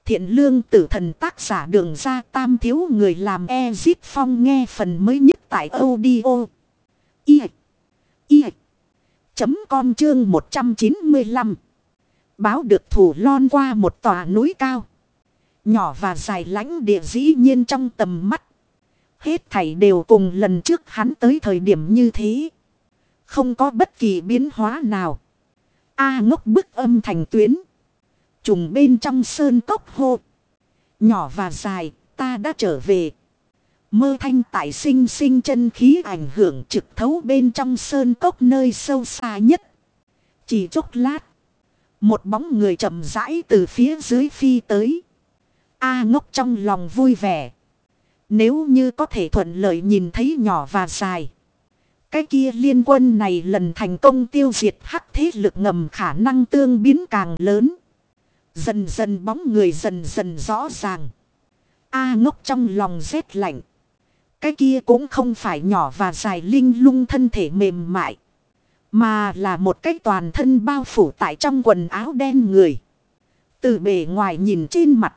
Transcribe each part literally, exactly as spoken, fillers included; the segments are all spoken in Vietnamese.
Thiện lương tử thần tác giả Đường Ra Tam thiếu người làm Ezip Phong nghe phần mới nhất tại audio. I. I. Chấm com chương một trăm chín mươi lăm. Báo được thủ lon qua một tòa núi cao. Nhỏ và dài lãnh địa dĩ nhiên trong tầm mắt. Hết thảy đều cùng lần trước hắn tới thời điểm như thế. Không có bất kỳ biến hóa nào. A ngốc bức âm thành tuyến. Trùng bên trong sơn cốc hô. Nhỏ và dài, ta đã trở về. Mơ thanh tại sinh sinh chân khí ảnh hưởng trực thấu bên trong sơn cốc nơi sâu xa nhất. Chỉ chốc lát. Một bóng người chậm rãi từ phía dưới phi tới. A ngốc trong lòng vui vẻ. Nếu như có thể thuận lợi nhìn thấy nhỏ và dài. Cái kia liên quân này lần thành công tiêu diệt hắc thế lực ngầm khả năng tương biến càng lớn. Dần dần bóng người dần dần rõ ràng. A ngốc trong lòng rét lạnh. Cái kia cũng không phải nhỏ và dài linh lung thân thể mềm mại. Mà là một cái toàn thân bao phủ tại trong quần áo đen người. Từ bề ngoài nhìn trên mặt.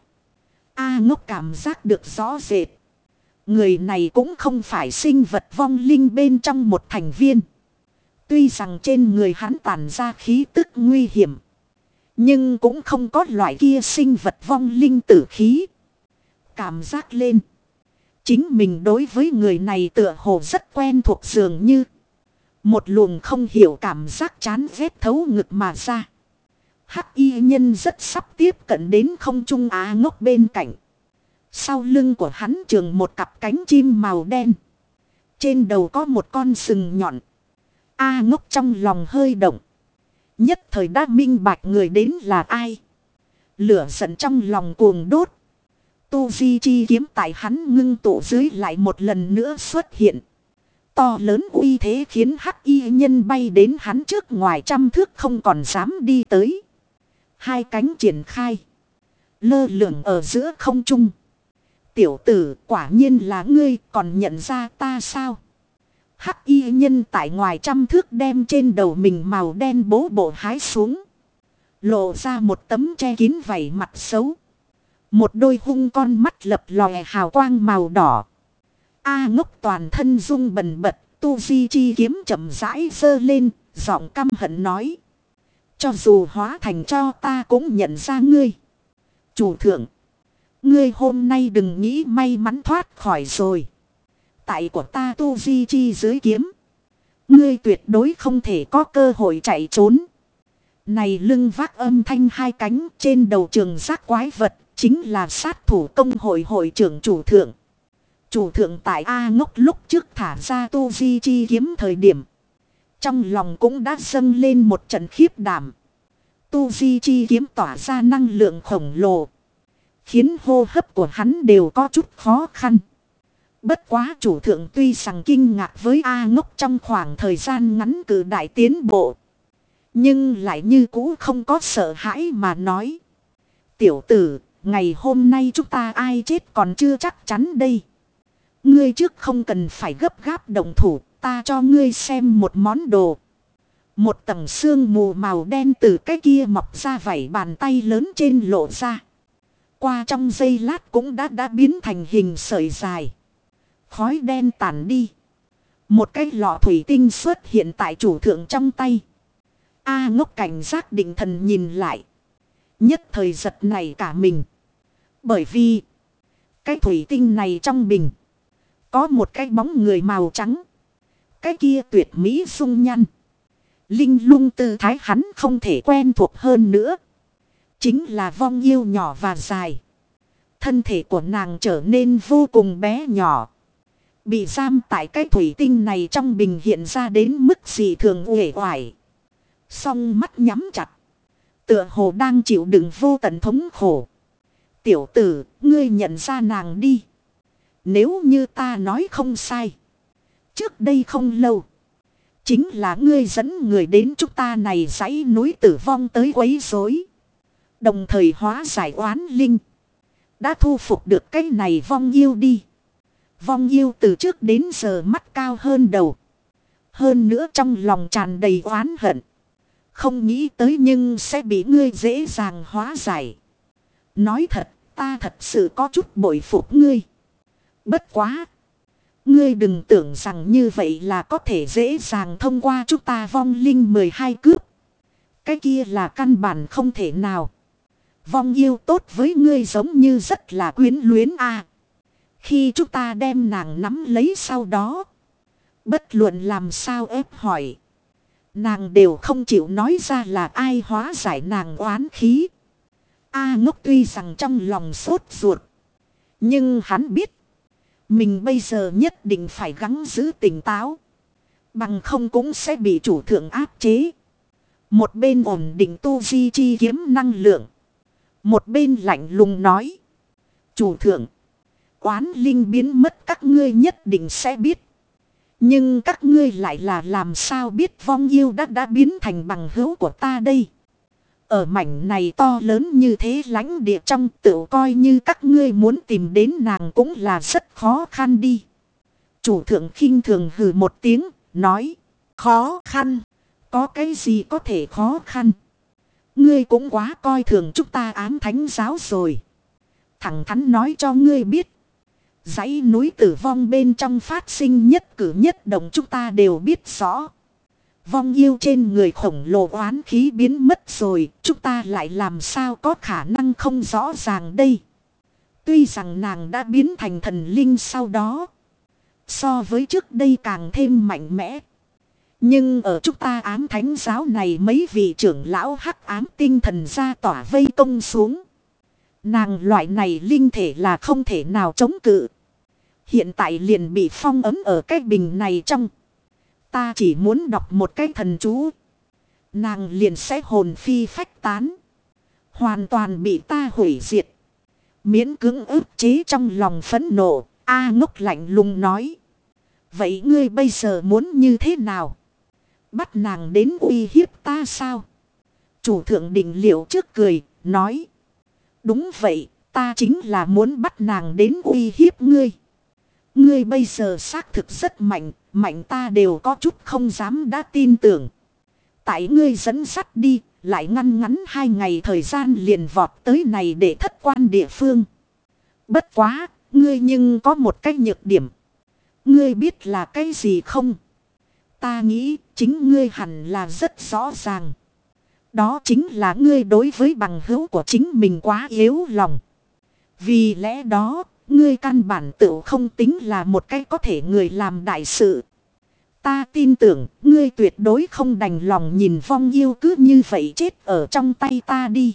A ngốc cảm giác được rõ rệt. Người này cũng không phải sinh vật vong linh bên trong một thành viên. Tuy rằng trên người hắn tản ra khí tức nguy hiểm. Nhưng cũng không có loại kia sinh vật vong linh tử khí. Cảm giác lên. Chính mình đối với người này tựa hồ rất quen thuộc dường như. Một luồng không hiểu cảm giác chán ghét thấu ngực mà ra. Hắc y nhân rất sắp tiếp cận đến không trung Á ngốc bên cạnh. Sau lưng của hắn trường một cặp cánh chim màu đen. Trên đầu có một con sừng nhọn. A ngốc trong lòng hơi động. Nhất thời đã minh bạch người đến là ai. Lửa giận trong lòng cuồng đốt. Tu di chi kiếm tại hắn ngưng tụ dưới lại một lần nữa xuất hiện. To lớn uy thế khiến hắc y nhân bay đến hắn trước ngoài trăm thước không còn dám đi tới. Hai cánh triển khai. Lơ lửng ở giữa không trung. Tiểu tử quả nhiên là ngươi còn nhận ra ta sao? Hắc y nhân tại ngoài trăm thước đem trên đầu mình màu đen bố bộ hái xuống. Lộ ra một tấm che kín vảy mặt xấu. Một đôi hung con mắt lập lòe hào quang màu đỏ. A ngốc toàn thân rung bần bật. Tu di chi kiếm chậm rãi giơ lên. Giọng căm hận nói. Cho dù hóa thành cho ta cũng nhận ra ngươi. Chủ thượng. Ngươi hôm nay đừng nghĩ may mắn thoát khỏi rồi. Tại của ta tu di chi dưới kiếm. Ngươi tuyệt đối không thể có cơ hội chạy trốn. Này lưng vác âm thanh hai cánh trên đầu trường giác quái vật. Chính là sát thủ công hội hội trưởng chủ thượng. Chủ thượng tại A ngốc lúc trước thả ra tu di chi kiếm thời điểm. Trong lòng cũng đã dâng lên một trận khiếp đảm. Tu di chi kiếm tỏa ra năng lượng khổng lồ. Khiến hô hấp của hắn đều có chút khó khăn. Bất quá chủ thượng tuy rằng kinh ngạc với A ngốc trong khoảng thời gian ngắn cử đại tiến bộ. Nhưng lại như cũ không có sợ hãi mà nói. Tiểu tử, ngày hôm nay chúng ta ai chết còn chưa chắc chắn đây. Ngươi trước không cần phải gấp gáp động thủ, ta cho ngươi xem một món đồ. Một tầng sương mù màu đen từ cái kia mọc ra vảy bàn tay lớn trên lộ ra. Qua trong giây lát cũng đã đã biến thành hình sợi dài. Khói đen tản đi. Một cái lọ thủy tinh xuất hiện tại chủ thượng trong tay. A ngốc cảnh giác định thần nhìn lại. Nhất thời giật này cả mình. Bởi vì cái thủy tinh này trong bình. Có một cái bóng người màu trắng. Cái kia tuyệt mỹ dung nhăn. Linh lung tư thái hắn không thể quen thuộc hơn nữa. Chính là vong yêu nhỏ và dài. Thân thể của nàng trở nên vô cùng bé nhỏ. Bị giam tại cái thủy tinh này trong bình hiện ra đến mức dị thường uể oải. Song mắt nhắm chặt. Tựa hồ đang chịu đựng vô tận thống khổ. Tiểu tử, ngươi nhận ra nàng đi. Nếu như ta nói không sai. Trước đây không lâu. Chính là ngươi dẫn người đến chúng ta này dãy núi tử vong tới quấy rối. Đồng thời hóa giải oán linh. Đã thu phục được cái này vong yêu đi. Vong yêu từ trước đến giờ mắt cao hơn đầu. Hơn nữa trong lòng tràn đầy oán hận. Không nghĩ tới nhưng sẽ bị ngươi dễ dàng hóa giải. Nói thật, ta thật sự có chút bội phục ngươi. Bất quá. Ngươi đừng tưởng rằng như vậy là có thể dễ dàng thông qua chúng ta vong linh mười hai cướp. Cái kia là căn bản không thể nào. Vong yêu tốt với ngươi giống như rất là quyến luyến a. Khi chúng ta đem nàng nắm lấy sau đó. Bất luận làm sao ép hỏi. Nàng đều không chịu nói ra là ai hóa giải nàng oán khí. A Ngốc tuy rằng trong lòng sốt ruột. Nhưng hắn biết. Mình bây giờ nhất định phải gắng giữ tỉnh táo. Bằng không cũng sẽ bị chủ thượng áp chế. Một bên ổn định tu di chi kiếm năng lượng. Một bên lạnh lùng nói. Chủ thượng. Oán linh biến mất các ngươi nhất định sẽ biết. Nhưng các ngươi lại là làm sao biết vong yêu đã đã biến thành bằng hữu của ta đây. Ở mảnh này to lớn như thế lãnh địa trong tự coi như các ngươi muốn tìm đến nàng cũng là rất khó khăn đi. Chủ thượng khinh thường hừ một tiếng, nói. Khó khăn. Có cái gì có thể khó khăn. Ngươi cũng quá coi thường chúng ta ám thánh giáo rồi. Thẳng thắn nói cho ngươi biết. Dãy núi tử vong bên trong phát sinh nhất cử nhất động chúng ta đều biết rõ. Vong yêu trên người khổng lồ oán khí biến mất rồi. Chúng ta lại làm sao có khả năng không rõ ràng đây. Tuy rằng nàng đã biến thành thần linh sau đó. So với trước đây càng thêm mạnh mẽ. Nhưng ở chúng ta ám thánh giáo này mấy vị trưởng lão hắc ám tinh thần ra tỏa vây công xuống. Nàng loại này linh thể là không thể nào chống cự. Hiện tại liền bị phong ấm ở cái bình này trong. Ta chỉ muốn đọc một cái thần chú. Nàng liền sẽ hồn phi phách tán. Hoàn toàn bị ta hủy diệt. Miễn cưỡng ức chế trong lòng phẫn nộ. A Ngốc lạnh lùng nói. Vậy ngươi bây giờ muốn như thế nào? Bắt nàng đến uy hiếp ta sao? Chủ thượng định liệu trước cười, nói. Đúng vậy, ta chính là muốn bắt nàng đến uy hiếp ngươi. Ngươi bây giờ xác thực rất mạnh, mạnh ta đều có chút không dám đã tin tưởng. Tại ngươi dẫn sắt đi, lại ngăn ngắn hai ngày thời gian liền vọt tới này để thất quan địa phương. Bất quá, ngươi nhưng có một cái nhược điểm. Ngươi biết là cái gì không? Ta nghĩ chính ngươi hẳn là rất rõ ràng. Đó chính là ngươi đối với bằng hữu của chính mình quá yếu lòng. Vì lẽ đó, ngươi căn bản tự không tính là một cái có thể người làm đại sự. Ta tin tưởng, ngươi tuyệt đối không đành lòng nhìn vong yêu cứ như vậy chết ở trong tay ta đi.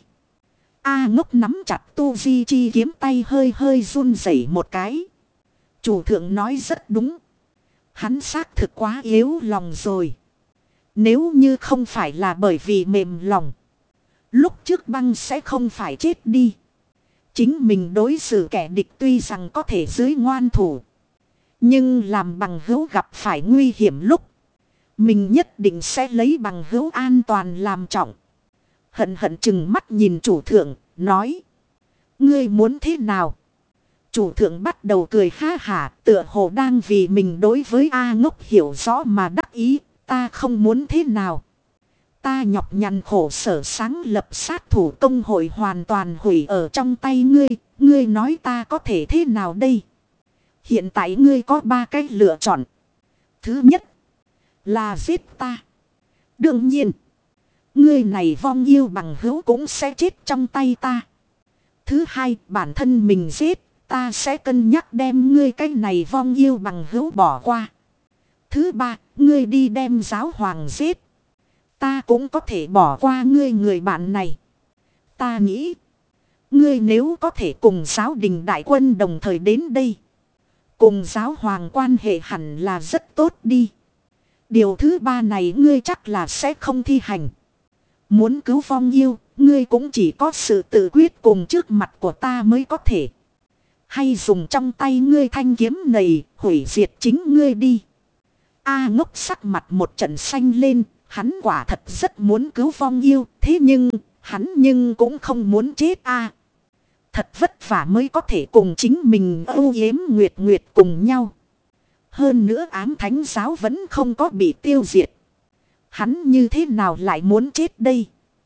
A Ngốc nắm chặt tu di chi kiếm tay hơi hơi run rẩy một cái. Chủ thượng nói rất đúng. Hắn xác thực quá yếu lòng rồi. Nếu như không phải là bởi vì mềm lòng. Lúc trước băng sẽ không phải chết đi. Chính mình đối xử kẻ địch tuy rằng có thể dưới ngoan thủ. Nhưng làm bằng hữu gặp phải nguy hiểm lúc. Mình nhất định sẽ lấy bằng hữu an toàn làm trọng. Hận hận chừng mắt nhìn chủ thượng, nói. Ngươi muốn thế nào? Chủ thượng bắt đầu cười ha hả, tựa hồ đang vì mình đối với A Ngốc hiểu rõ mà đắc ý. Ta không muốn thế nào. Ta nhọc nhằn khổ sở sáng lập sát thủ công hội hoàn toàn hủy ở trong tay ngươi. Ngươi nói ta có thể thế nào đây? Hiện tại ngươi có ba cách lựa chọn. Thứ nhất là giết ta. Đương nhiên, ngươi này vong yêu bằng hữu cũng sẽ chết trong tay ta. Thứ hai, bản thân mình giết, ta sẽ cân nhắc đem ngươi cái này vong yêu bằng hữu bỏ qua. Thứ ba, ngươi đi đem giáo hoàng giết. Ta cũng có thể bỏ qua ngươi người bạn này. Ta nghĩ, ngươi nếu có thể cùng giáo đình đại quân đồng thời đến đây. Cùng giáo hoàng quan hệ hẳn là rất tốt đi. Điều thứ ba này ngươi chắc là sẽ không thi hành. Muốn cứu vong yêu, ngươi cũng chỉ có sự tự quyết cùng trước mặt của ta mới có thể. Hay dùng trong tay ngươi thanh kiếm này, hủy diệt chính ngươi đi. A Ngốc sắc mặt một trận xanh lên, hắn quả thật rất muốn cứu vong yêu, thế nhưng, hắn nhưng cũng không muốn chết a. Thật vất vả mới có thể cùng chính mình âu yếm nguyệt nguyệt cùng nhau. Hơn nữa ám thánh giáo vẫn không có bị tiêu diệt. Hắn như thế nào lại muốn chết đây?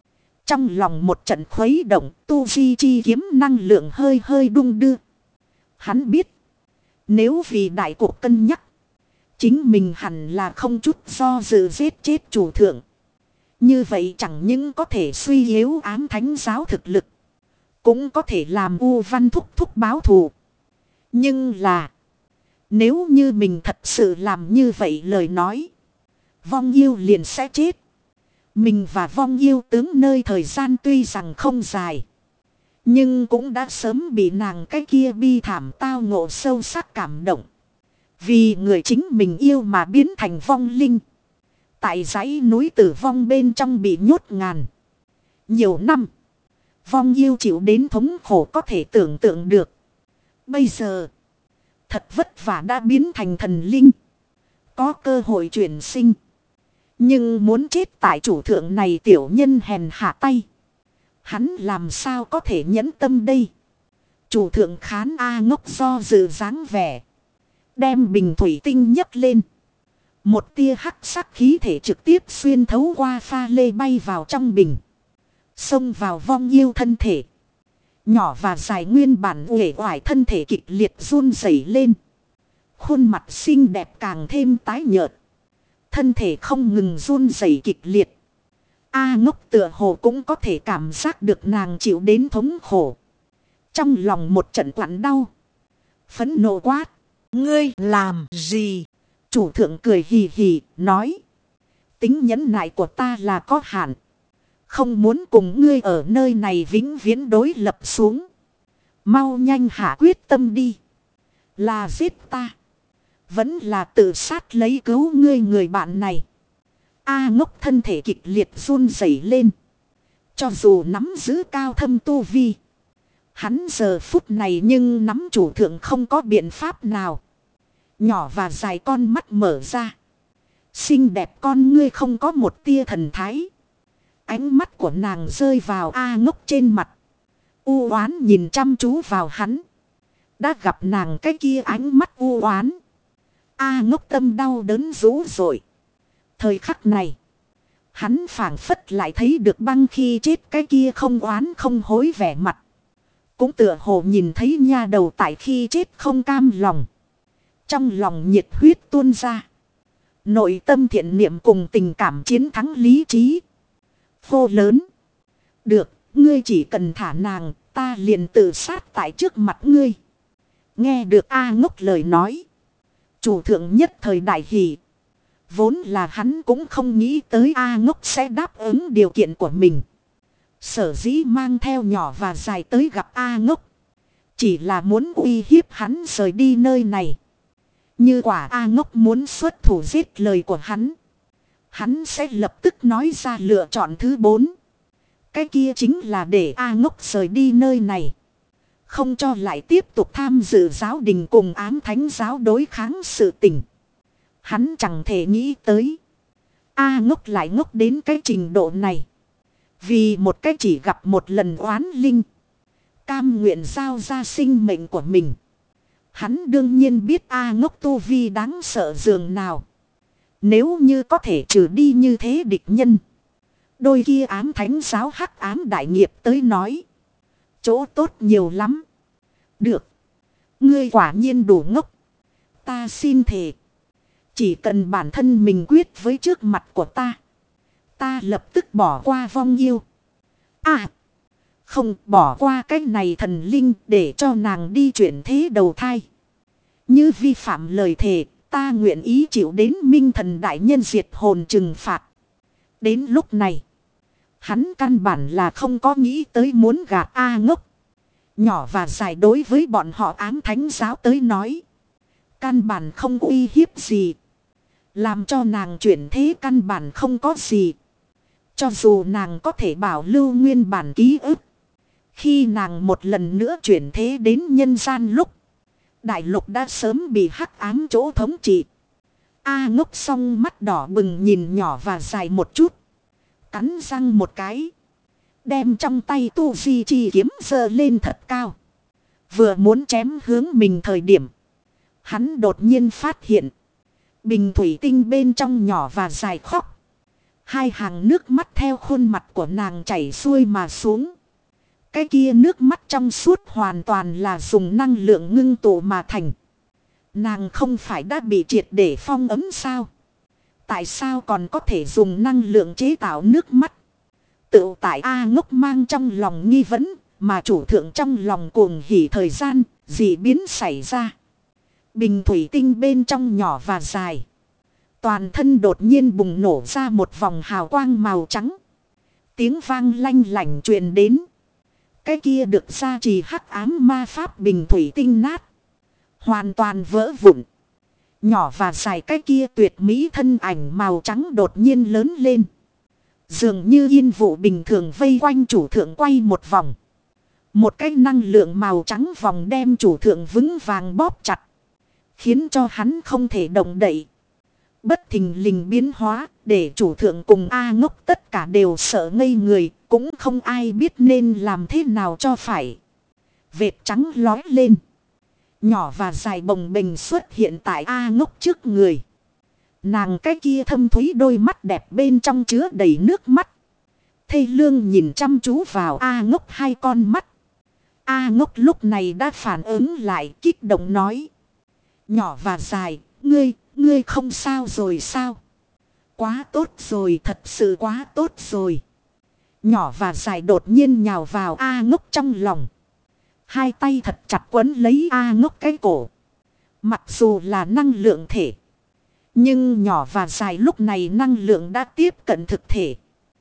Trong lòng một trận khuấy động, tu vi chi kiếm năng lượng hơi hơi đung đưa. Hắn biết, nếu vì đại cuộc cân nhắc, chính mình hẳn là không chút do dự giết chết chủ thượng. Như vậy chẳng những có thể suy yếu ám thánh giáo thực lực, cũng có thể làm U Văn thúc thúc báo thù. Nhưng là, nếu như mình thật sự làm như vậy lời nói, vong yêu liền sẽ chết. Mình và vong yêu tướng nơi thời gian tuy rằng không dài, nhưng cũng đã sớm bị nàng cái kia bi thảm tao ngộ sâu sắc cảm động. Vì người chính mình yêu mà biến thành vong linh. Tại dãy núi tử vong bên trong bị nhốt ngàn nhiều năm. Vong yêu chịu đến thống khổ có thể tưởng tượng được. Bây giờ, thật vất vả đã biến thành thần linh. Có cơ hội chuyển sinh. Nhưng muốn chết tại chủ thượng này tiểu nhân hèn hạ tay. Hắn làm sao có thể nhẫn tâm đây. Chủ thượng khán A Ngốc do dự dáng vẻ. Đem bình thủy tinh nhấc lên. Một tia hắc sắc khí thể trực tiếp xuyên thấu qua pha lê bay vào trong bình. Xông vào vong yêu thân thể. Nhỏ và dài nguyên bản uể oải thân thể kịch liệt run rẩy lên. Khuôn mặt xinh đẹp càng thêm tái nhợt. Thân thể không ngừng run rẩy kịch liệt. A Ngốc tựa hồ cũng có thể cảm giác được nàng chịu đến thống khổ. Trong lòng một trận quặn đau. Phẫn nộ quát. Ngươi làm gì? Chủ thượng cười hì hì nói. Tính nhẫn nại của ta là có hạn. Không muốn cùng ngươi ở nơi này vĩnh viễn đối lập xuống. Mau nhanh hạ quyết tâm đi. Là giết ta. Vẫn là tự sát lấy cứu ngươi người bạn này. A Ngốc thân thể kịch liệt run rẩy lên. Cho dù nắm giữ cao thâm tu vi. Hắn giờ phút này nhưng nắm chủ thượng không có biện pháp nào. Nhỏ và dài con mắt mở ra. Xinh đẹp con ngươi không có một tia thần thái. Ánh mắt của nàng rơi vào A Ngốc trên mặt. U oán nhìn chăm chú vào hắn. Đã gặp nàng cái kia ánh mắt u oán. A Ngốc tâm đau đớn rũ rội. Thời khắc này. Hắn phảng phất lại thấy được băng khi chết cái kia không oán không hối vẻ mặt. Cũng tựa hồ nhìn thấy nha đầu tại khi chết không cam lòng. Trong lòng nhiệt huyết tuôn ra. Nội tâm thiện niệm cùng tình cảm chiến thắng lý trí. Hô lớn. Được, ngươi chỉ cần thả nàng, ta liền tự sát tại trước mặt ngươi. Nghe được A Ngốc lời nói. Chủ thượng nhất thời đại hỷ. Vốn là hắn cũng không nghĩ tới A Ngốc sẽ đáp ứng điều kiện của mình. Sở dĩ mang theo nhỏ và dài tới gặp A Ngốc. Chỉ là muốn uy hiếp hắn rời đi nơi này. Như quả A Ngốc muốn xuất thủ giết lời của hắn. Hắn sẽ lập tức nói ra lựa chọn thứ bốn. Cái kia chính là để A Ngốc rời đi nơi này. Không cho lại tiếp tục tham dự giáo đình cùng ám thánh giáo đối kháng sự tình. Hắn chẳng thể nghĩ tới. A Ngốc lại ngốc đến cái trình độ này. Vì một cái chỉ gặp một lần oán linh. Cam nguyện giao ra sinh mệnh của mình. Hắn đương nhiên biết A Ngốc tu vi đáng sợ dường nào. Nếu như có thể trừ đi như thế địch nhân. Đôi kia ám thánh giáo hắc ám đại nghiệp tới nói. Chỗ tốt nhiều lắm. Được. Ngươi quả nhiên đủ ngốc. Ta xin thề. Chỉ cần bản thân mình quyết với trước mặt của ta. Ta lập tức bỏ qua vong yêu. À. Không bỏ qua cái này thần linh để cho nàng đi chuyển thế đầu thai. Như vi phạm lời thề. Ta nguyện ý chịu đến minh thần đại nhân diệt hồn trừng phạt. Đến lúc này. Hắn căn bản là không có nghĩ tới muốn gạt A Ngốc. Nhỏ và dài đối với bọn họ ám thánh giáo tới nói. Căn bản không uy hiếp gì. Làm cho nàng chuyển thế căn bản không có gì. Cho dù nàng có thể bảo lưu nguyên bản ký ức. Khi nàng một lần nữa chuyển thế đến nhân gian lúc. Đại lục đã sớm bị hắc ám chỗ thống trị. A Ngốc song mắt đỏ bừng nhìn nhỏ và dài một chút. Cắn răng một cái. Đem trong tay tu di chi kiếm giơ lên thật cao. Vừa muốn chém hướng mình thời điểm. Hắn đột nhiên phát hiện. Bình thủy tinh bên trong nhỏ và dài khóc. Hai hàng nước mắt theo khuôn mặt của nàng chảy xuôi mà xuống. Cái kia nước mắt trong suốt hoàn toàn là dùng năng lượng ngưng tụ mà thành. Nàng không phải đã bị triệt để phong ấm sao? Tại sao còn có thể dùng năng lượng chế tạo nước mắt? Tự tại A Ngốc mang trong lòng nghi vấn, mà chủ thượng trong lòng cuồng hỉ thời gian, dị biến xảy ra. Bình thủy tinh bên trong nhỏ và dài. Toàn thân đột nhiên bùng nổ ra một vòng hào quang màu trắng. Tiếng vang lanh lảnh truyền đến. Cái kia được gia trì hắc ám ma pháp bình thủy tinh nát. Hoàn toàn vỡ vụn. Nhỏ và dài cái kia tuyệt mỹ thân ảnh màu trắng đột nhiên lớn lên. Dường như yên vụ bình thường vây quanh chủ thượng quay một vòng. Một cái năng lượng màu trắng vòng đem chủ thượng vững vàng bóp chặt. Khiến cho hắn không thể động đậy. Bất thình lình biến hóa để chủ thượng cùng A Ngốc tất cả đều sợ ngây người. Cũng không ai biết nên làm thế nào cho phải. Vệt trắng lói lên. Nhỏ và dài bồng bềnh xuất hiện tại A Ngốc trước người. Nàng cái kia thâm thúy đôi mắt đẹp bên trong chứa đầy nước mắt. Thê lương nhìn chăm chú vào A Ngốc hai con mắt. A Ngốc lúc này đã phản ứng lại kích động nói. Nhỏ và dài, ngươi, ngươi không sao rồi sao? Quá tốt rồi, thật sự quá tốt rồi. Nhỏ và dài đột nhiên nhào vào A Ngốc trong lòng. Hai tay thật chặt quấn lấy A Ngốc cái cổ. Mặc dù là năng lượng thể. Nhưng nhỏ và dài lúc này năng lượng đã tiếp cận thực thể.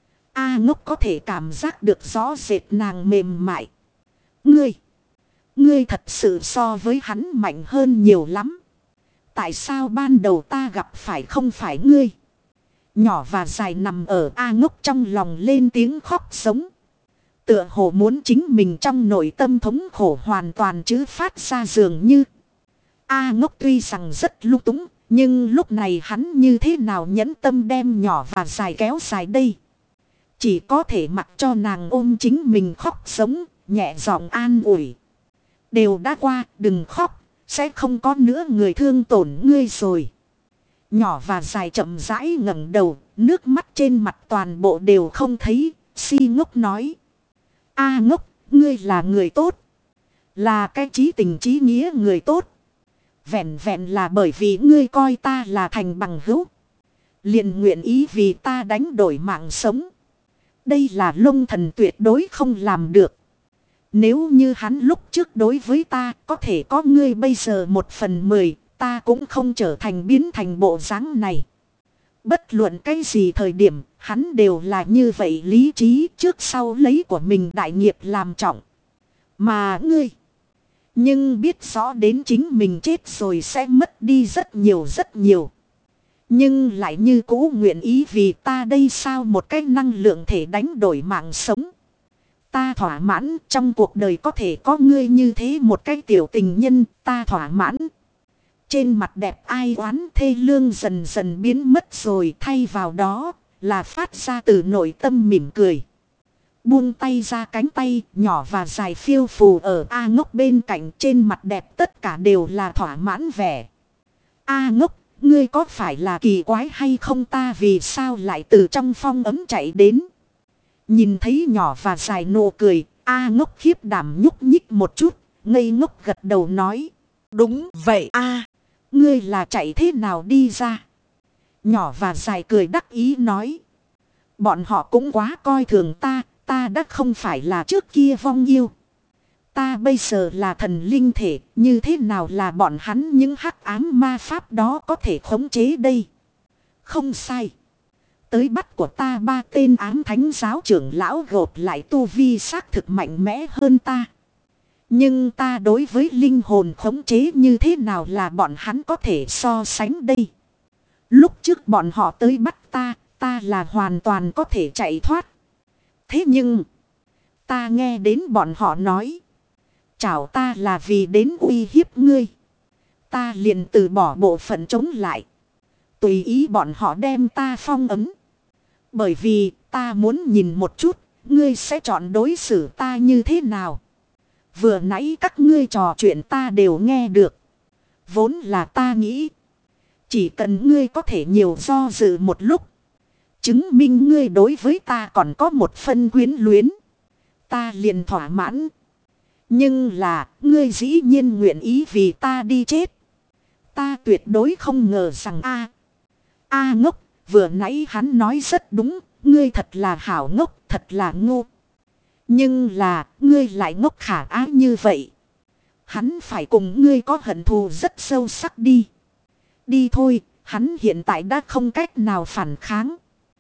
A Ngốc có thể cảm giác được rõ rệt nàng mềm mại. Ngươi. Ngươi thật sự so với hắn mạnh hơn nhiều lắm. Tại sao ban đầu ta gặp phải không phải ngươi? Nhỏ và dài nằm ở A Ngốc trong lòng lên tiếng khóc sống. Tựa hồ muốn chính mình trong nội tâm thống khổ hoàn toàn chứ phát ra dường như. A Ngốc tuy rằng rất lung túng. Nhưng lúc này hắn như thế nào nhẫn tâm đem nhỏ và dài kéo dài đây. Chỉ có thể mặc cho nàng ôm chính mình khóc sống. Nhẹ giọng an ủi. Đều đã qua, đừng khóc. Sẽ không có nữa người thương tổn ngươi rồi. Nhỏ và dài chậm rãi ngẩng đầu. Nước mắt trên mặt toàn bộ đều không thấy. Si Ngốc nói. A Ngốc, ngươi là người tốt. Là cái chí tình chí nghĩa người tốt. Vẹn vẹn là bởi vì ngươi coi ta là thành bằng hữu. Liền nguyện ý vì ta đánh đổi mạng sống. Đây là Long Thần tuyệt đối không làm được. Nếu như hắn lúc trước đối với ta có thể có ngươi bây giờ một phần mười. Ta cũng không trở thành biến thành bộ dáng này. Bất luận cái gì thời điểm hắn đều là như vậy lý trí trước sau lấy của mình đại nghiệp làm trọng. Mà ngươi. Nhưng biết rõ đến chính mình chết rồi sẽ mất đi rất nhiều rất nhiều. Nhưng lại như cũ nguyện ý vì ta đây sao một cái năng lượng thể đánh đổi mạng sống. Ta thỏa mãn trong cuộc đời có thể có ngươi như thế một cái tiểu tình nhân ta thỏa mãn. Trên mặt đẹp ai oán thê lương dần dần biến mất rồi thay vào đó là phát ra từ nội tâm mỉm cười. Buông tay ra cánh tay nhỏ và dài phiêu phù ở A Ngốc bên cạnh trên mặt đẹp tất cả đều là thỏa mãn vẻ. A Ngốc, ngươi có phải là kỳ quái hay không ta vì sao lại từ trong phong ấm chạy đến? Nhìn thấy nhỏ và dài nụ cười, A Ngốc khiếp đảm nhúc nhích một chút, ngây ngốc gật đầu nói. Đúng vậy a, ngươi là chạy thế nào đi ra? Nhỏ và dài cười đắc ý nói. Bọn họ cũng quá coi thường ta. Ta đã không phải là trước kia vong yêu. Ta bây giờ là thần linh thể. Như thế nào là bọn hắn những hắc ám ma pháp đó có thể khống chế đây? Không sai. Tới bắt của ta ba tên ám thánh giáo trưởng lão gộp lại tu vi xác thực mạnh mẽ hơn ta. Nhưng ta đối với linh hồn khống chế như thế nào là bọn hắn có thể so sánh đây? Lúc trước bọn họ tới bắt ta, ta là hoàn toàn có thể chạy thoát. Thế nhưng, ta nghe đến bọn họ nói. Chảo ta là vì đến uy hiếp ngươi. Ta liền từ bỏ bộ phận chống lại. Tùy ý bọn họ đem ta phong ấn. Bởi vì ta muốn nhìn một chút, ngươi sẽ chọn đối xử ta như thế nào. Vừa nãy các ngươi trò chuyện ta đều nghe được. Vốn là ta nghĩ. Chỉ cần ngươi có thể nhiều do dự một lúc. chứng minh ngươi đối với ta còn có một phân quyến luyến. Ta liền thỏa mãn. Nhưng là ngươi dĩ nhiên nguyện ý vì ta đi chết. Ta tuyệt đối không ngờ rằng a a ngốc, vừa nãy hắn nói rất đúng. Ngươi thật là hảo ngốc, thật là ngu. Nhưng là ngươi lại ngốc khả ái như vậy. Hắn phải cùng ngươi có hận thù rất sâu sắc đi. Đi thôi, hắn hiện tại đã không cách nào phản kháng.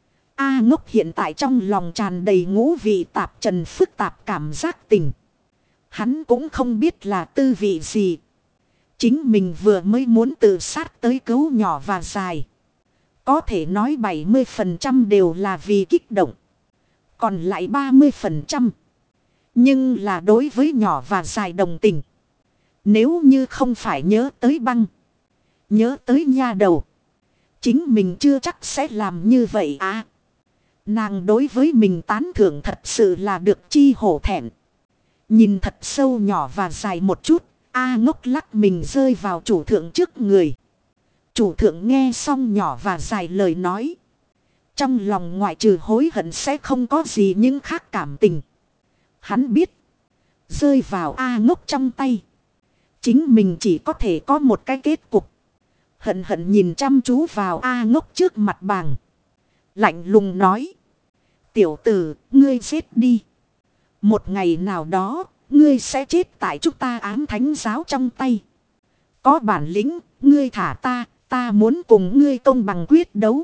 A ngốc hiện tại trong lòng tràn đầy ngũ vị tạp trần phức tạp cảm giác tình. Hắn cũng không biết là tư vị gì. Chính mình vừa mới muốn tự sát tới cứu nhỏ và dài. Có thể nói bảy mươi phần trăm đều là vì kích động. Còn lại ba mươi phần trăm. Nhưng là đối với nhỏ và dài đồng tình. Nếu như không phải nhớ tới băng. Nhớ tới nha đầu. Chính mình chưa chắc sẽ làm như vậy à. Nàng đối với mình tán thưởng thật sự là được chi hổ thẹn. Nhìn thật sâu nhỏ và dài một chút. A ngốc lắc mình rơi vào chủ thượng trước người. Chủ thượng nghe xong nhỏ và dài lời nói. Trong lòng ngoại trừ hối hận sẽ không có gì những khác cảm tình. Hắn biết. Rơi vào A ngốc trong tay. Chính mình chỉ có thể có một cái kết cục. Hận hận nhìn chăm chú vào A ngốc trước mặt bàng. Lạnh lùng nói. Tiểu tử, ngươi giết đi. Một ngày nào đó, ngươi sẽ chết tại chúng ta ám thánh giáo trong tay. Có bản lĩnh, ngươi thả ta, ta muốn cùng ngươi công bằng quyết đấu.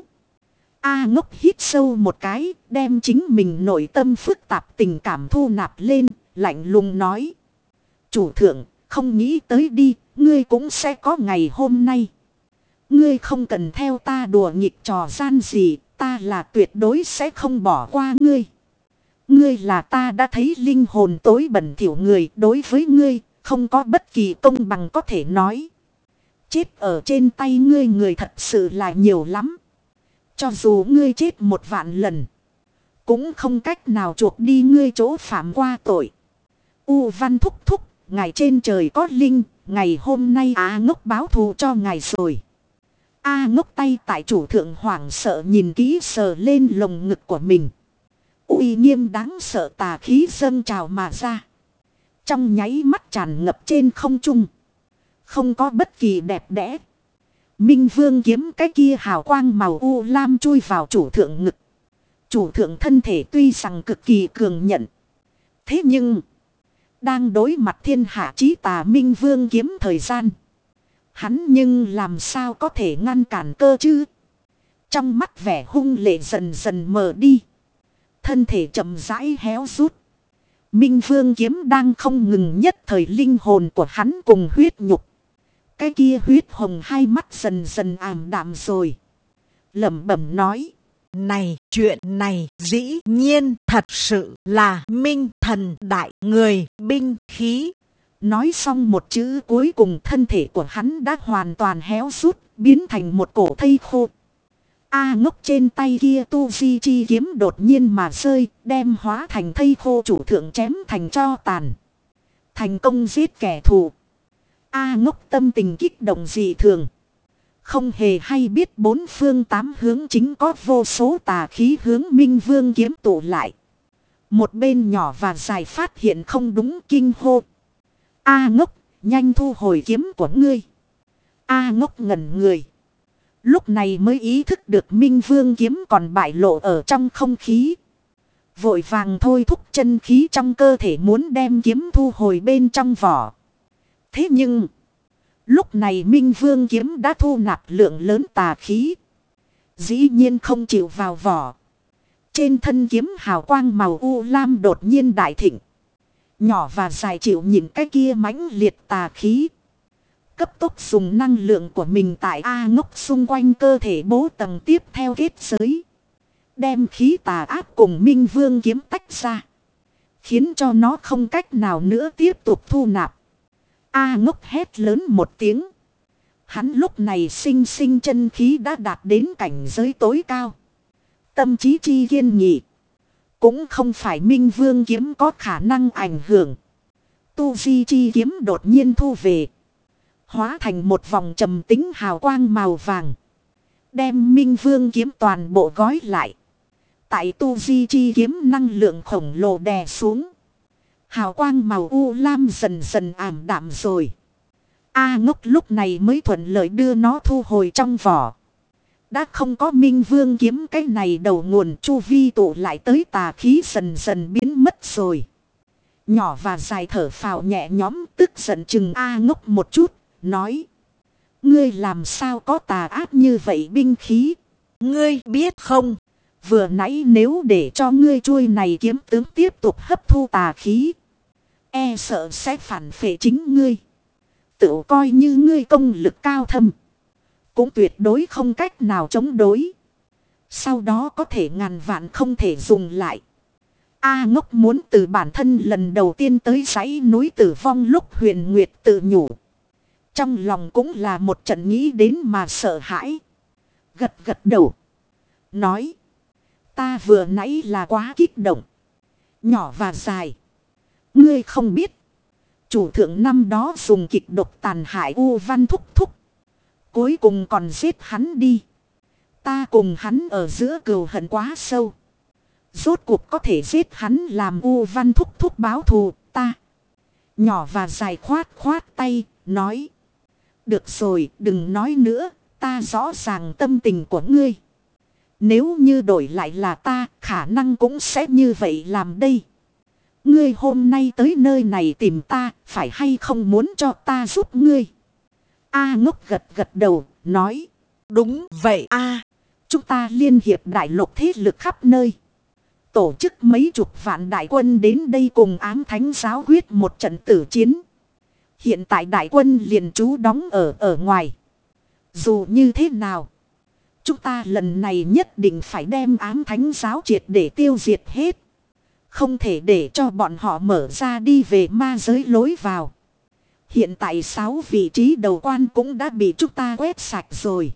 A ngốc hít sâu một cái, đem chính mình nội tâm phức tạp tình cảm thu nạp lên, lạnh lùng nói. Chủ thượng, không nghĩ tới đi, ngươi cũng sẽ có ngày hôm nay. Ngươi không cần theo ta đùa nghịch trò gian gì, ta là tuyệt đối sẽ không bỏ qua ngươi. Ngươi là ta đã thấy linh hồn tối bẩn thỉu người, đối với ngươi, không có bất kỳ công bằng có thể nói. Chết ở trên tay ngươi người thật sự là nhiều lắm. Cho dù ngươi chết một vạn lần, cũng không cách nào chuộc đi ngươi chỗ phạm qua tội. U Văn thúc thúc, ngài trên trời có linh, ngày hôm nay A ngốc báo thù cho ngài rồi. A ngốc tay tại chủ thượng hoảng sợ nhìn kỹ sờ lên lồng ngực của mình. Uy nghiêm đáng sợ tà khí dâng trào mà ra. Trong nháy mắt tràn ngập trên không trung. Không có bất kỳ đẹp đẽ. Minh vương kiếm cái kia hào quang màu u lam chui vào chủ thượng ngực. Chủ thượng thân thể tuy rằng cực kỳ cường nhận. Thế nhưng, đang đối mặt thiên hạ chí tà minh vương kiếm thời gian. Hắn nhưng làm sao có thể ngăn cản cơ chứ? Trong mắt vẻ hung lệ dần dần mờ đi. Thân thể chậm rãi héo rút. Minh vương kiếm đang không ngừng nhất thời linh hồn của hắn cùng huyết nhục. Cái kia huyết hồng hai mắt dần dần ảm đạm rồi. Lẩm bẩm nói. Này, chuyện này dĩ nhiên thật sự là minh thần đại người binh khí. Nói xong một chữ cuối cùng thân thể của hắn đã hoàn toàn héo rút, biến thành một cổ thây khô. A ngốc trên tay kia tu di chi kiếm đột nhiên mà rơi, đem hóa thành thây khô chủ thượng chém thành tro tàn. Thành công giết kẻ thù. A ngốc tâm tình kích động dị thường. Không hề hay biết bốn phương tám hướng chính có vô số tà khí hướng minh vương kiếm tụ lại. Một bên nhỏ và dài phát hiện không đúng kinh hô. A ngốc, nhanh thu hồi kiếm của ngươi. A ngốc ngẩn người. Lúc này mới ý thức được minh vương kiếm còn bại lộ ở trong không khí. Vội vàng thôi thúc chân khí trong cơ thể muốn đem kiếm thu hồi bên trong vỏ. Thế nhưng, lúc này minh vương kiếm đã thu nạp lượng lớn tà khí. Dĩ nhiên không chịu vào vỏ. Trên thân kiếm hào quang màu u lam đột nhiên đại thịnh. Nhỏ và dài chịu nhìn cái kia mãnh liệt tà khí. Cấp tốc dùng năng lượng của mình tại A ngốc xung quanh cơ thể bố tầng tiếp theo kết giới. Đem khí tà áp cùng minh vương kiếm tách ra. Khiến cho nó không cách nào nữa tiếp tục thu nạp. A ngốc hét lớn một tiếng. Hắn lúc này sinh sinh chân khí đã đạt đến cảnh giới tối cao. Tâm trí chi kiên nghị. Cũng không phải minh vương kiếm có khả năng ảnh hưởng. Tu di chi kiếm đột nhiên thu về. Hóa thành một vòng trầm tính hào quang màu vàng. Đem minh vương kiếm toàn bộ gói lại. tại tu di chi kiếm năng lượng khổng lồ đè xuống. Hào quang màu u lam dần dần ảm đạm rồi. A Ngốc lúc này mới thuận lợi đưa nó thu hồi trong vỏ. Đã không có Minh Vương kiếm cái này đầu nguồn, chu vi tụ lại tới tà khí dần dần biến mất rồi. Nhỏ và dài thở phào nhẹ nhõm, tức giận chừng A Ngốc một chút, nói. Ngươi làm sao có tà ác như vậy binh khí? Ngươi biết không? Vừa nãy nếu để cho ngươi chuôi này kiếm tướng tiếp tục hấp thu tà khí, e sợ sẽ phản phệ chính ngươi. Tự coi như ngươi công lực cao thâm, cũng tuyệt đối không cách nào chống đối. Sau đó có thể ngàn vạn không thể dùng lại. A Ngốc muốn từ bản thân lần đầu tiên tới dãy núi Tử Vong lúc Huyền Nguyệt tự nhủ. Trong lòng cũng là một trận nghĩ đến mà sợ hãi. Gật gật đầu. Nói. Ta vừa nãy là quá kích động. Nhỏ và dài. Ngươi không biết. Chủ thượng năm đó dùng kịch độc tàn hại U Văn Thúc Thúc. Cuối cùng còn giết hắn đi. Ta cùng hắn ở giữa cừu hận quá sâu. Rốt cuộc có thể giết hắn làm U Văn Thúc Thúc báo thù ta. Nhỏ và dài khoát khoát tay, nói. Được rồi, đừng nói nữa, ta rõ ràng tâm tình của ngươi. Nếu như đổi lại là ta, khả năng cũng sẽ như vậy làm đây. Ngươi hôm nay tới nơi này tìm ta, phải hay không muốn cho ta giúp ngươi? A Ngốc gật gật đầu, nói. Đúng vậy a. Chúng ta liên hiệp đại lục thế lực khắp nơi. Tổ chức mấy chục vạn đại quân đến đây cùng ám thánh giáo quyết một trận tử chiến. Hiện tại đại quân liền trú đóng ở ở ngoài. Dù như thế nào, chúng ta lần này nhất định phải đem ám thánh giáo triệt để tiêu diệt hết. Không thể để cho bọn họ mở ra đi về ma giới lối vào. Hiện tại sáu vị trí đầu quan cũng đã bị chúng ta quét sạch rồi.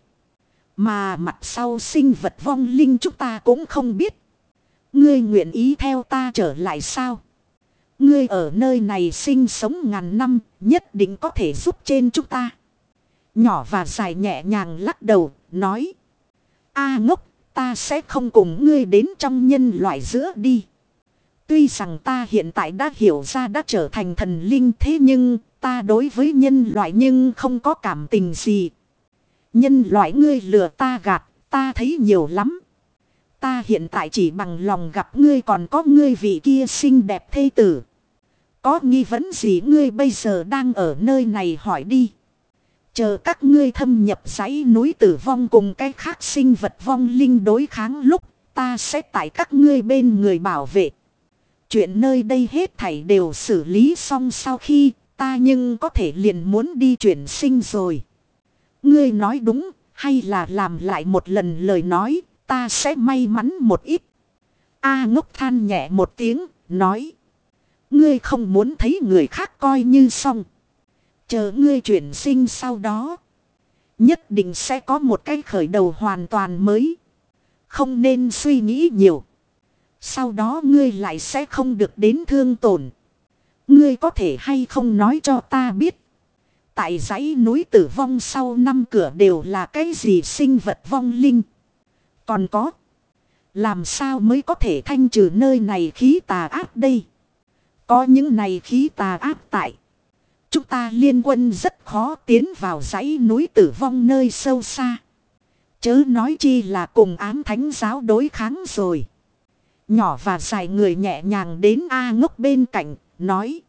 Mà mặt sau sinh vật vong linh chúng ta cũng không biết. Ngươi nguyện ý theo ta trở lại sao? Ngươi ở nơi này sinh sống ngàn năm, nhất định có thể giúp trên chúng ta. Nhỏ và dài nhẹ nhàng lắc đầu, nói. A Ngốc, ta sẽ không cùng ngươi đến trong nhân loại giữa đi. Tuy rằng ta hiện tại đã hiểu ra đã trở thành thần linh, thế nhưng ta đối với nhân loại nhưng không có cảm tình gì. Nhân loại ngươi lừa ta gạt, ta thấy nhiều lắm. Ta hiện tại chỉ bằng lòng gặp ngươi, còn có ngươi vị kia xinh đẹp thê tử. Có nghi vấn gì ngươi bây giờ đang ở nơi này hỏi đi. Chờ các ngươi thâm nhập dãy núi Tử Vong cùng cái khác sinh vật vong linh đối kháng lúc, ta sẽ tại các ngươi bên người bảo vệ. Chuyện nơi đây hết thảy đều xử lý xong sau khi ta nhưng có thể liền muốn đi chuyển sinh rồi. Ngươi nói đúng, hay là làm lại một lần lời nói, ta sẽ may mắn một ít. A Ngốc than nhẹ một tiếng, nói. Ngươi không muốn thấy người khác coi như xong. Chờ ngươi chuyển sinh sau đó, nhất định sẽ có một cái khởi đầu hoàn toàn mới. Không nên suy nghĩ nhiều. Sau đó ngươi lại sẽ không được đến thương tổn. Ngươi có thể hay không nói cho ta biết. Tại dãy núi Tử Vong sau năm cửa đều là cái gì sinh vật vong linh. Còn có. Làm sao mới có thể thanh trừ nơi này khí tà ác đây. Có những này khí tà ác tại. Chúng ta liên quân rất khó tiến vào dãy núi Tử Vong nơi sâu xa. Chớ nói chi là cùng ám thánh giáo đối kháng rồi. Nhỏ và dài người nhẹ nhàng đến A Ngốc bên cạnh, nói.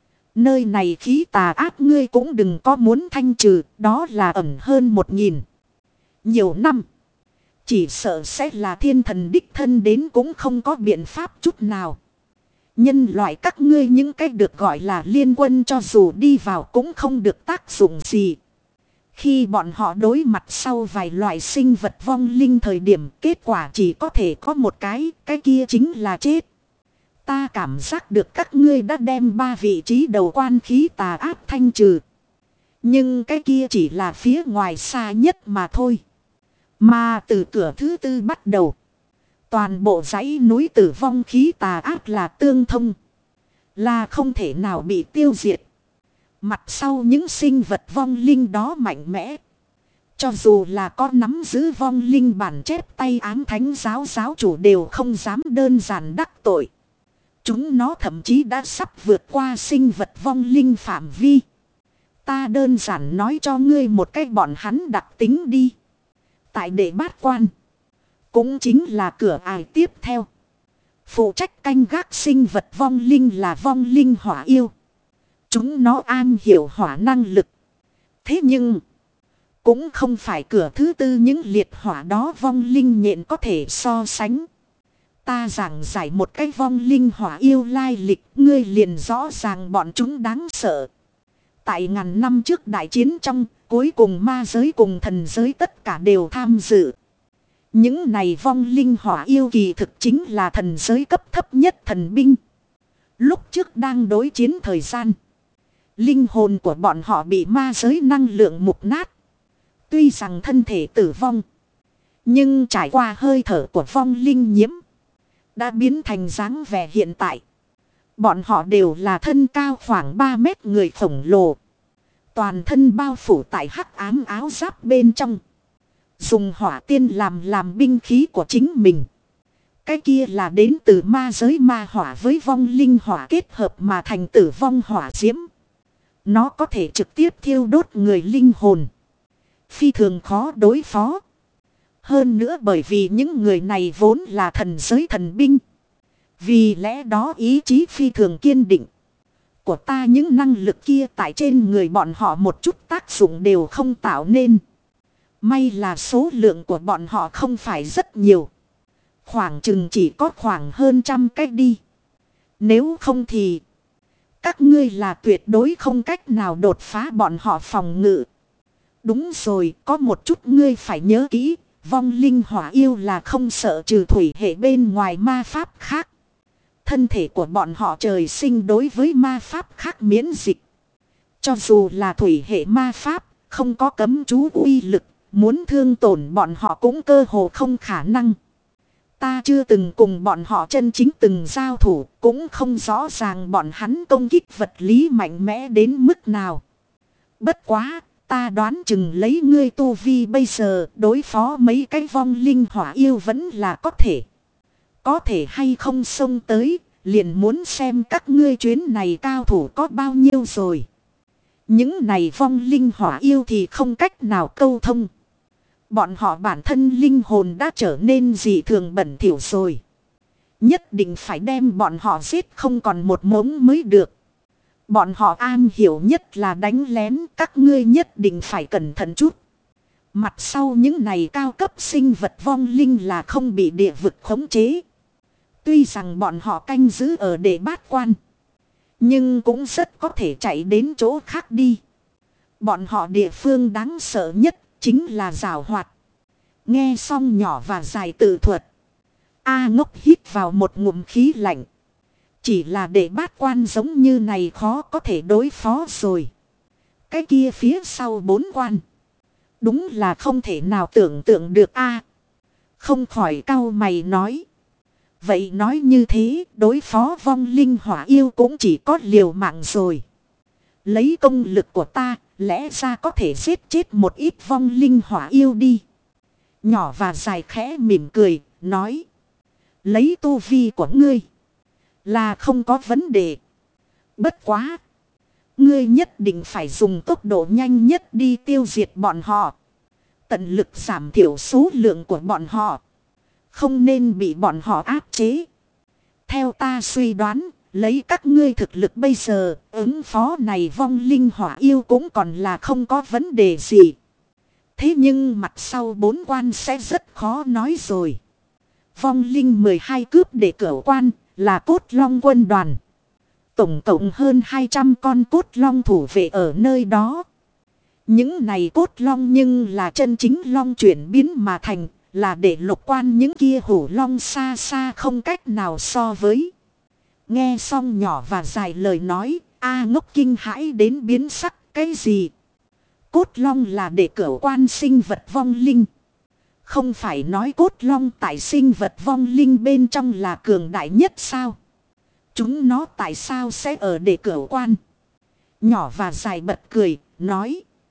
Nơi này khí tà ác ngươi cũng đừng có muốn thanh trừ, đó là ẩn hơn một nghìn. Nhiều năm. Chỉ sợ sẽ là thiên thần đích thân đến cũng không có biện pháp chút nào. Nhân loại các ngươi những cách được gọi là liên quân cho dù đi vào cũng không được tác dụng gì. Khi bọn họ đối mặt sau vài loại sinh vật vong linh thời điểm, kết quả chỉ có thể có một cái, cái kia chính là chết. Ta cảm giác được các ngươi đã đem ba vị trí đầu quan khí tà ác thanh trừ. Nhưng cái kia chỉ là phía ngoài xa nhất mà thôi. Mà từ cửa thứ tư bắt đầu, toàn bộ dãy núi Tử Vong khí tà ác là tương thông, là không thể nào bị tiêu diệt. Mặt sau những sinh vật vong linh đó mạnh mẽ, Cho dù là có nắm giữ vong linh bản chép tay ám thánh giáo giáo chủ đều không dám đơn giản đắc tội. Chúng nó thậm chí đã sắp vượt qua sinh vật vong linh phạm vi. Ta đơn giản nói cho ngươi một cách bọn hắn đặc tính đi. Tại đệ bát quan, cũng chính là cửa ải tiếp theo. Phụ trách canh gác sinh vật vong linh là vong linh hỏa yêu. Chúng nó am hiểu hỏa năng lực. Thế nhưng, cũng không phải cửa thứ tư những liệt hỏa đó vong linh nhện có thể so sánh. Ta giảng giải một cái vong linh hỏa yêu lai lịch, ngươi liền rõ ràng bọn chúng đáng sợ. Tại ngàn năm trước đại chiến trong, cuối cùng ma giới cùng thần giới tất cả đều tham dự. Những này vong linh hỏa yêu kỳ thực chính là thần giới cấp thấp nhất thần binh. Lúc trước đang đối chiến thời gian, linh hồn của bọn họ bị ma giới năng lượng mục nát. Tuy rằng thân thể tử vong, nhưng trải qua hơi thở của vong linh nhiễm, đã biến thành dáng vẻ hiện tại. Bọn họ đều là thân cao khoảng ba mét người khổng lồ. Toàn thân bao phủ tại hắc ám áo giáp bên trong. Dùng hỏa tiên làm làm binh khí của chính mình. Cái kia là đến từ ma giới ma hỏa với vong linh hỏa kết hợp mà thành tử vong hỏa diễm. Nó có thể trực tiếp thiêu đốt người linh hồn. Phi thường khó đối phó. Hơn nữa bởi vì những người này vốn là thần giới thần binh. Vì lẽ đó ý chí phi thường kiên định. Của ta những năng lực kia tại trên người bọn họ một chút tác dụng đều không tạo nên. May là số lượng của bọn họ không phải rất nhiều. Khoảng chừng chỉ có khoảng hơn trăm cách đi. Nếu không thì các ngươi là tuyệt đối không cách nào đột phá bọn họ phòng ngự. Đúng rồi, có một chút ngươi phải nhớ kỹ. Vong linh hỏa yêu là không sợ trừ thủy hệ bên ngoài ma pháp khác. Thân thể của bọn họ trời sinh đối với ma pháp khác miễn dịch. Cho dù là thủy hệ ma pháp, không có cấm chú uy lực, muốn thương tổn bọn họ cũng cơ hồ không khả năng. Ta chưa từng cùng bọn họ chân chính từng giao thủ, cũng không rõ ràng bọn hắn công kích vật lý mạnh mẽ đến mức nào. Bất quá, ta đoán chừng lấy ngươi tu vi bây giờ đối phó mấy cái vong linh hỏa yêu vẫn là có thể. Có thể hay không xông tới, liền muốn xem các ngươi chuyến này cao thủ có bao nhiêu rồi. Những này vong linh hỏa yêu thì không cách nào câu thông. Bọn họ bản thân linh hồn đã trở nên dị thường bẩn thỉu rồi. Nhất định phải đem bọn họ giết không còn một mống mới được. Bọn họ am hiểu nhất là đánh lén, các ngươi nhất định phải cẩn thận chút. Mặt sau những này cao cấp sinh vật vong linh là không bị địa vực khống chế. Tuy rằng bọn họ canh giữ ở đệ bát quan, nhưng cũng rất có thể chạy đến chỗ khác đi. Bọn họ địa phương đáng sợ nhất chính là giảo hoạt. Nghe xong nhỏ và dài tự thuật, A Ngốc hít vào một ngụm khí lạnh. Chỉ là đệ bát quan giống như này khó có thể đối phó rồi. Cái kia phía sau bốn quan, đúng là không thể nào tưởng tượng được a. Không khỏi cau mày nói. Vậy nói như thế, đối phó vong linh hỏa yêu cũng chỉ có liều mạng rồi. Lấy công lực của ta, lẽ ra có thể giết chết một ít vong linh hỏa yêu đi. Nhỏ và dài khẽ mỉm cười, nói. Lấy tu vi của ngươi là không có vấn đề. Bất quá, ngươi nhất định phải dùng tốc độ nhanh nhất đi tiêu diệt bọn họ. Tận lực giảm thiểu số lượng của bọn họ. Không nên bị bọn họ áp chế. Theo ta suy đoán, lấy các ngươi thực lực bây giờ, ứng phó này vong linh hỏa yêu cũng còn là không có vấn đề gì. Thế nhưng mặt sau bốn quan sẽ rất khó nói rồi. Vong linh mười hai cướp để cửu quan là cốt long quân đoàn. Tổng cộng hơn hai trăm con cốt long thủ vệ ở nơi đó. Những này cốt long nhưng là chân chính long chuyển biến mà thành, là để lục quan những kia hổ long xa xa không cách nào so với. Nghe xong nhỏ và dài lời nói, A Ngốc kinh hãi đến biến sắc. Cái gì? Cốt long là để cửu quan sinh vật vong linh. Không phải nói cốt long tại sinh vật vong linh bên trong là cường đại nhất sao? Chúng nó tại sao sẽ ở để cửu quan? Nhỏ và dài bật cười, nói.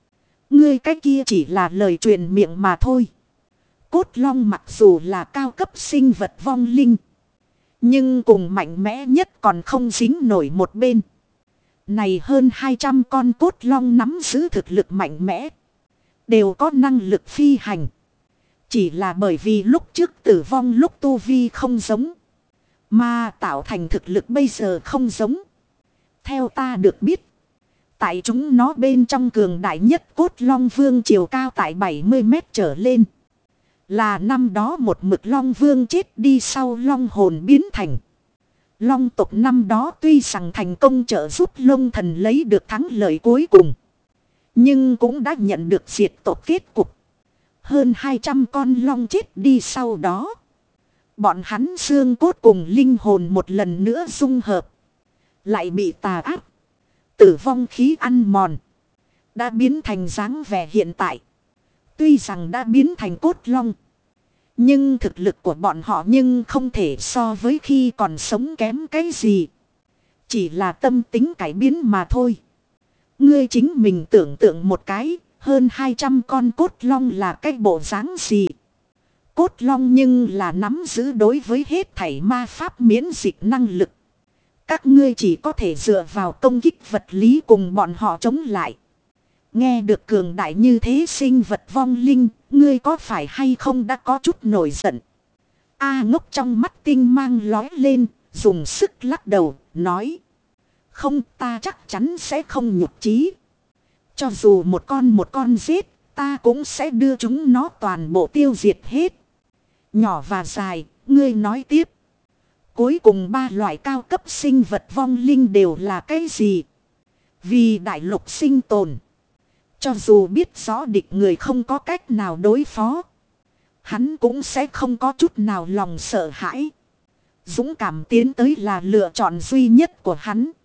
Ngươi cái kia chỉ là lời truyền miệng mà thôi. Cốt long mặc dù là cao cấp sinh vật vong linh. Nhưng cùng mạnh mẽ nhất còn không dính nổi một bên. Này hơn hai trăm con cốt long nắm giữ thực lực mạnh mẽ. Đều có năng lực phi hành. Chỉ là bởi vì lúc trước tử vong lúc tu vi không giống. Mà tạo thành thực lực bây giờ không giống. Theo ta được biết. Tại chúng nó bên trong cường đại nhất cốt long vương chiều cao tại bảy mươi mét trở lên. Là năm đó một mực long vương chết đi sau long hồn biến thành. Long tộc năm đó tuy rằng thành công trợ giúp Long thần lấy được thắng lợi cuối cùng. Nhưng cũng đã nhận được diệt tộc kết cục. Hơn hai trăm con long chết đi sau đó. Bọn hắn xương cốt cùng linh hồn một lần nữa dung hợp. Lại bị tà ác. Tử vong khí ăn mòn. Đã biến thành dáng vẻ hiện tại. Tuy rằng đã biến thành cốt long. Nhưng thực lực của bọn họ nhưng không thể so với khi còn sống kém cái gì. Chỉ là tâm tính cải biến mà thôi. Ngươi chính mình tưởng tượng một cái. Hơn hai trăm con cốt long là cái bộ dáng gì. Cốt long nhưng là nắm giữ đối với hết thảy ma pháp miễn dịch năng lực. Các ngươi chỉ có thể dựa vào công kích vật lý cùng bọn họ chống lại. Nghe được cường đại như thế sinh vật vong linh, ngươi có phải hay không đã có chút nổi giận. A ngốc trong mắt tinh mang lói lên, dùng sức lắc đầu, nói. Không, ta chắc chắn sẽ không nhục chí. Cho dù một con một con giết, ta cũng sẽ đưa chúng nó toàn bộ tiêu diệt hết. Nhỏ và dài, ngươi nói tiếp. Cuối cùng ba loại cao cấp sinh vật vong linh đều là cái gì? Vì đại lục sinh tồn. Cho dù biết rõ địch người không có cách nào đối phó. Hắn cũng sẽ không có chút nào lòng sợ hãi. Dũng cảm tiến tới là lựa chọn duy nhất của hắn.